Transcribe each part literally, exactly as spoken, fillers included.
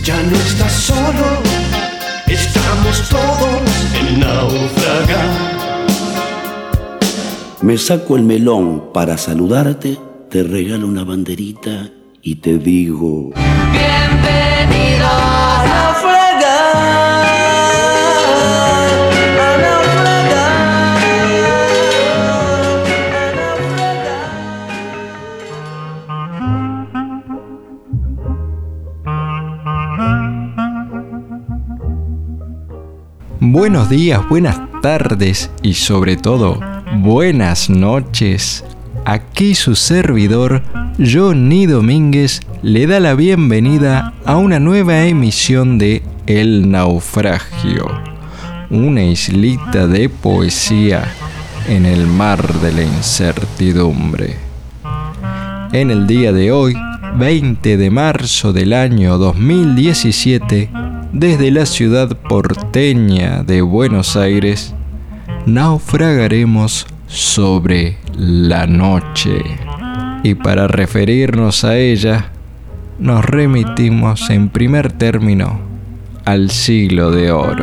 Ya no estás solo, estamos todos en naufragar. Me saco el melón para saludarte, te regalo una banderita y te digo: bienvenidos a naufragar, a naufragar, a naufragar. Buenos días, buenas tardes y sobre todo, buenas noches. Aquí su servidor, Johnny Domínguez, le da la bienvenida a una nueva emisión de El Naufragio, una islita de poesía en el mar de la incertidumbre. En el día de hoy, veinte de marzo del año dos mil diecisiete, desde la ciudad porteña de Buenos Aires, naufragaremos sobre la noche. Y para referirnos a ella, nos remitimos en primer término al siglo de oro.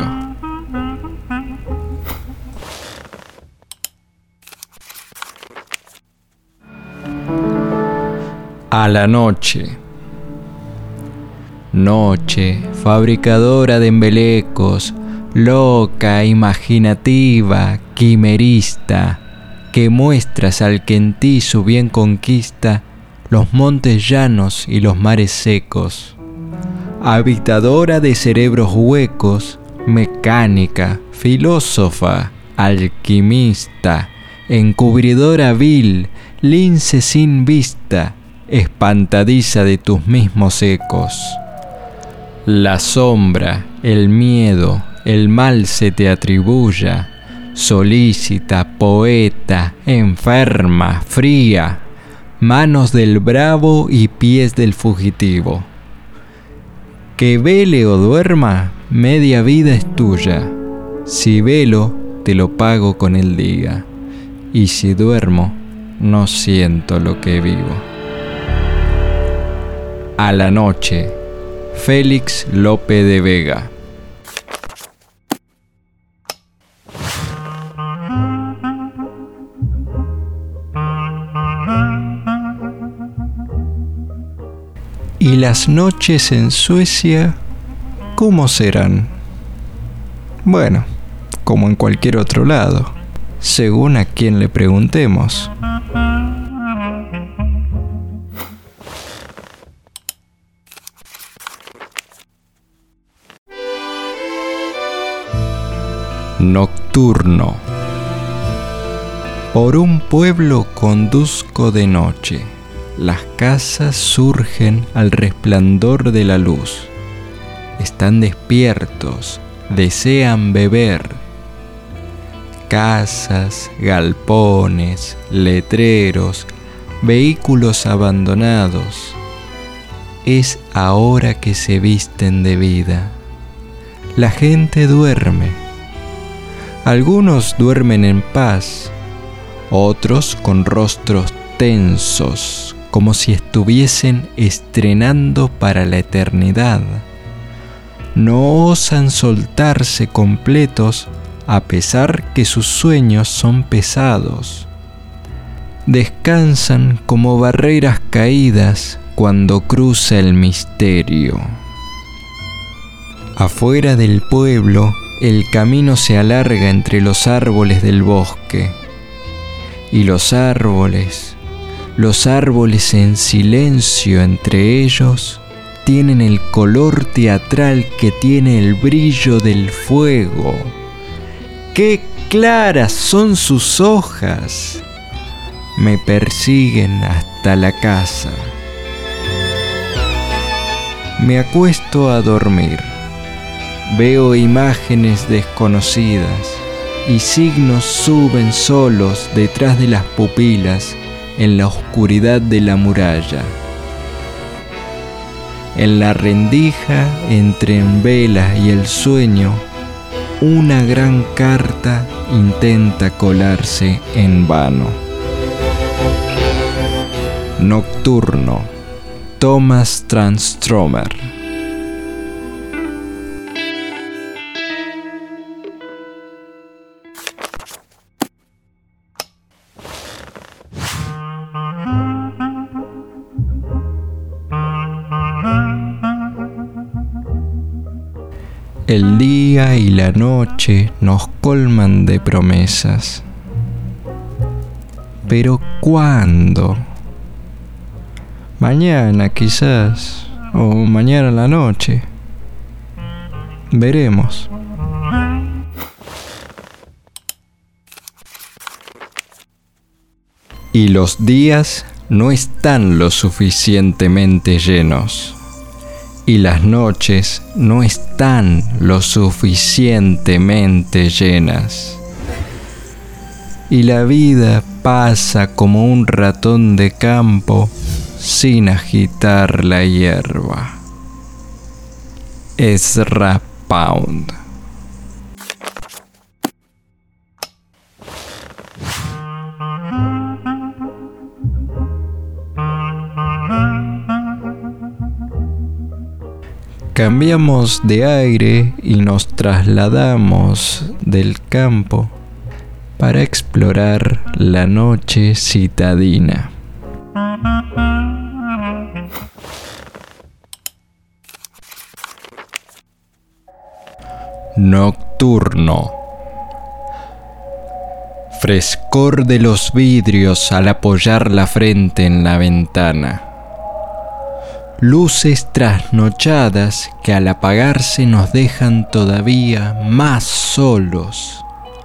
A la noche. Noche, fabricadora de embelecos, loca, imaginativa, quimerista, que muestras al que en ti su bien conquista los montes llanos y los mares secos. Habitadora de cerebros huecos, mecánica, filósofa, alquimista, encubridora vil, lince sin vista, espantadiza de tus mismos ecos. La sombra, el miedo, el mal se te atribuya, solícita, poeta, enferma, fría, manos del bravo y pies del fugitivo. Que vele o duerma, media vida es tuya. Si velo, te lo pago con el día, y si duermo, no siento lo que vivo. A la noche. Félix Lope de Vega. ¿Y las noches en Suecia cómo serán? Bueno, como en cualquier otro lado, según a quien le preguntemos. Nocturno. Por un pueblo conduzco de noche. Las casas surgen al resplandor de la luz. Están despiertos, desean beber. Casas, galpones, letreros, vehículos abandonados. Es ahora que se visten de vida. La gente duerme. Algunos duermen en paz, otros con rostros tensos, como si estuviesen estrenando para la eternidad. No osan soltarse completos a pesar que sus sueños son pesados. Descansan como barreras caídas cuando cruza el misterio. Afuera del pueblo, el camino se alarga entre los árboles del bosque. Y los árboles, los árboles en silencio entre ellos, tienen el color teatral que tiene el brillo del fuego. ¡Qué claras son sus hojas! Me persiguen hasta la casa. Me acuesto a dormir. Veo imágenes desconocidas y signos suben solos detrás de las pupilas en la oscuridad de la muralla. En la rendija entre en vela y el sueño, una gran carta intenta colarse en vano. Nocturno, Thomas Tranströmer. El día y la noche nos colman de promesas. ¿Pero cuándo? Mañana quizás, o mañana en la noche. Veremos. Y los días no están lo suficientemente llenos. Y las noches no están lo suficientemente llenas. Y la vida pasa como un ratón de campo sin agitar la hierba. Ezra Pound. Cambiamos de aire y nos trasladamos del campo para explorar la noche citadina. Nocturno. Frescor de los vidrios al apoyar la frente en la ventana. Luces trasnochadas que al apagarse nos dejan todavía más solos.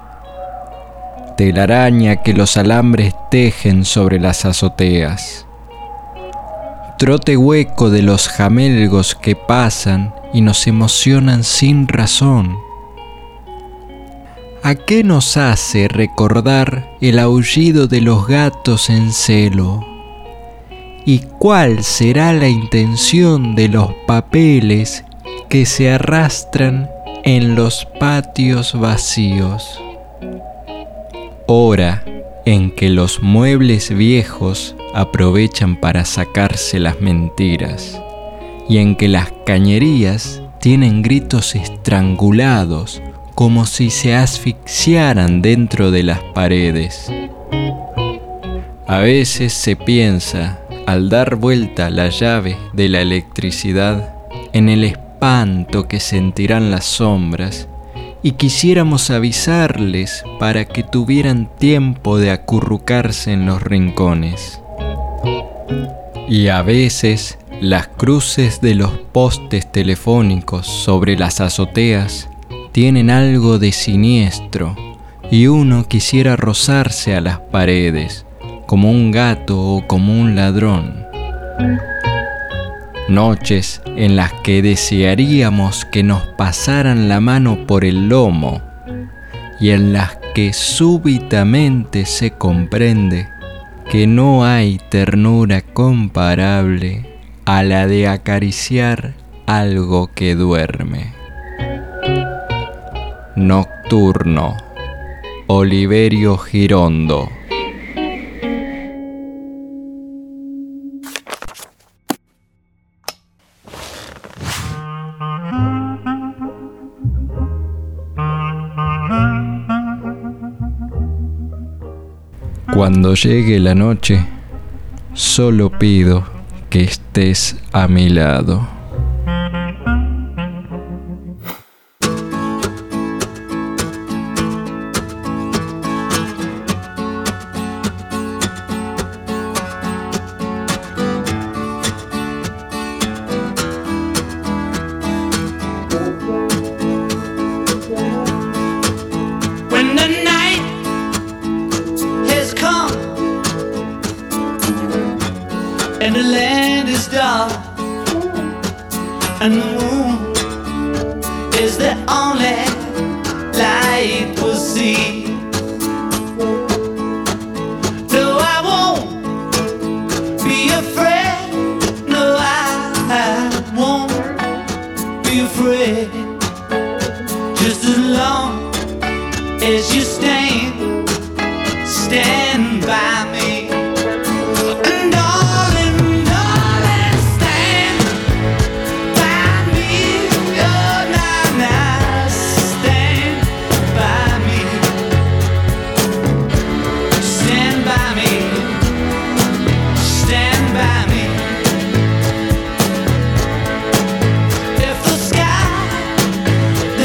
Telaraña que los alambres tejen sobre las azoteas. Trote hueco de los jamelgos que pasan y nos emocionan sin razón. ¿A qué nos hace recordar el aullido de los gatos en celo? ¿Y cuál será la intención de los papeles que se arrastran en los patios vacíos? Hora en que los muebles viejos aprovechan para sacarse las mentiras y en que las cañerías tienen gritos estrangulados como si se asfixiaran dentro de las paredes. A veces se piensa, al dar vuelta la llave de la electricidad, en el espanto que sentirán las sombras, y quisiéramos avisarles para que tuvieran tiempo de acurrucarse en los rincones. Y a veces las cruces de los postes telefónicos sobre las azoteas tienen algo de siniestro, y uno quisiera rozarse a las paredes, como un gato o como un ladrón. Noches en las que desearíamos que nos pasaran la mano por el lomo y en las que súbitamente se comprende que no hay ternura comparable a la de acariciar algo que duerme. Nocturno. Oliverio Girondo. Cuando llegue la noche, solo pido que estés a mi lado. When the night has come and the land is dark and the moon is the only light we'll see. No, I won't be afraid. No, I won't be afraid. Just as long as you stand, stand by me. And darling, darling, stand by me. Oh, now, now, stand by me. Stand by me. Stand by me. If the sky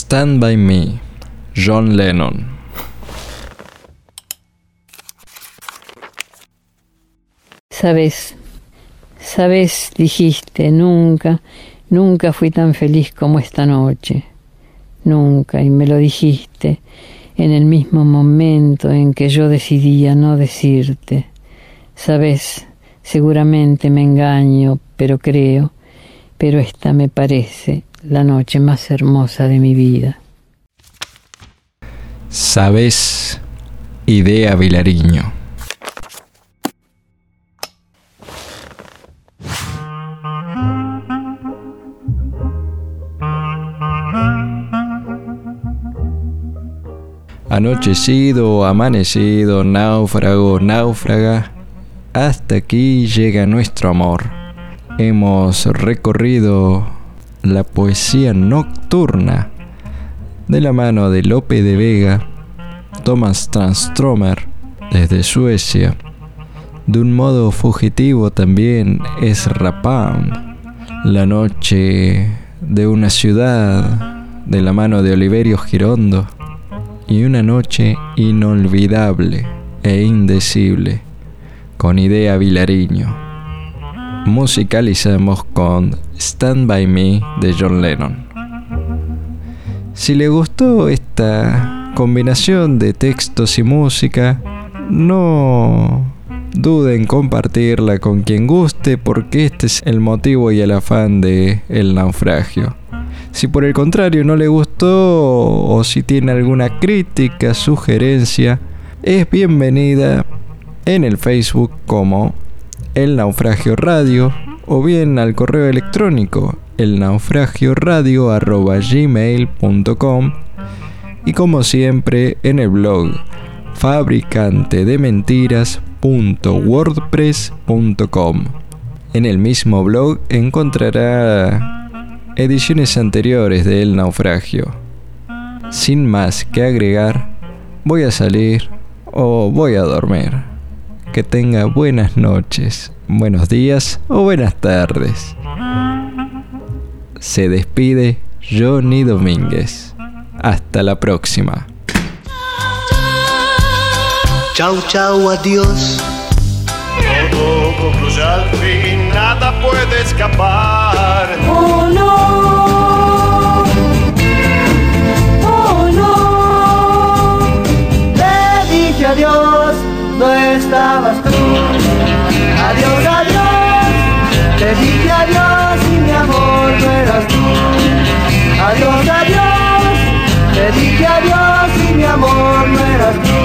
Stand By Me, John Lennon. Sabes, sabes, dijiste, nunca, nunca fui tan feliz como esta noche. Nunca, y me lo dijiste en el mismo momento en que yo decidía no decirte. Sabes, seguramente me engaño, pero creo, pero esta me parece la noche más hermosa de mi vida. Sabes, Idea Vilariño. Anochecido, amanecido, náufrago, náufraga, hasta aquí llega nuestro amor. Hemos recorrido la poesía nocturna de la mano de Lope de Vega, Thomas Tranströmer desde Suecia. De un modo fugitivo también es Rapalm, La noche de una ciudad de la mano de Oliverio Girondo. Y una noche inolvidable e indecible con Idea Vilariño. Musicalizamos con Stand By Me de John Lennon. Si le gustó esta combinación de textos y música, no duden en compartirla con quien guste, porque este es el motivo y el afán de El Naufragio. Si por el contrario no le gustó, o si tiene alguna crítica, sugerencia, es bienvenida en el Facebook como El Naufragio Radio, o bien al correo electrónico elnaufragioradio arroba gmail punto com, y como siempre en el blog fabricantedementiras punto wordpress punto com. En el mismo blog encontrará ediciones anteriores de El Naufragio. Sin más que agregar, voy a salir o voy a dormir. Que tenga buenas noches, buenos días o buenas tardes. Se despide Johnny Domínguez. Hasta la próxima. Chau, chau, adiós. Todo concluye al fin, nada puede escapar. Oh no, oh no. Te dije adiós, no estabas tú. Adiós, adiós. Te dije adiós y mi amor no eras tú. Adiós, adiós. Te dije adiós y mi amor no eras tú.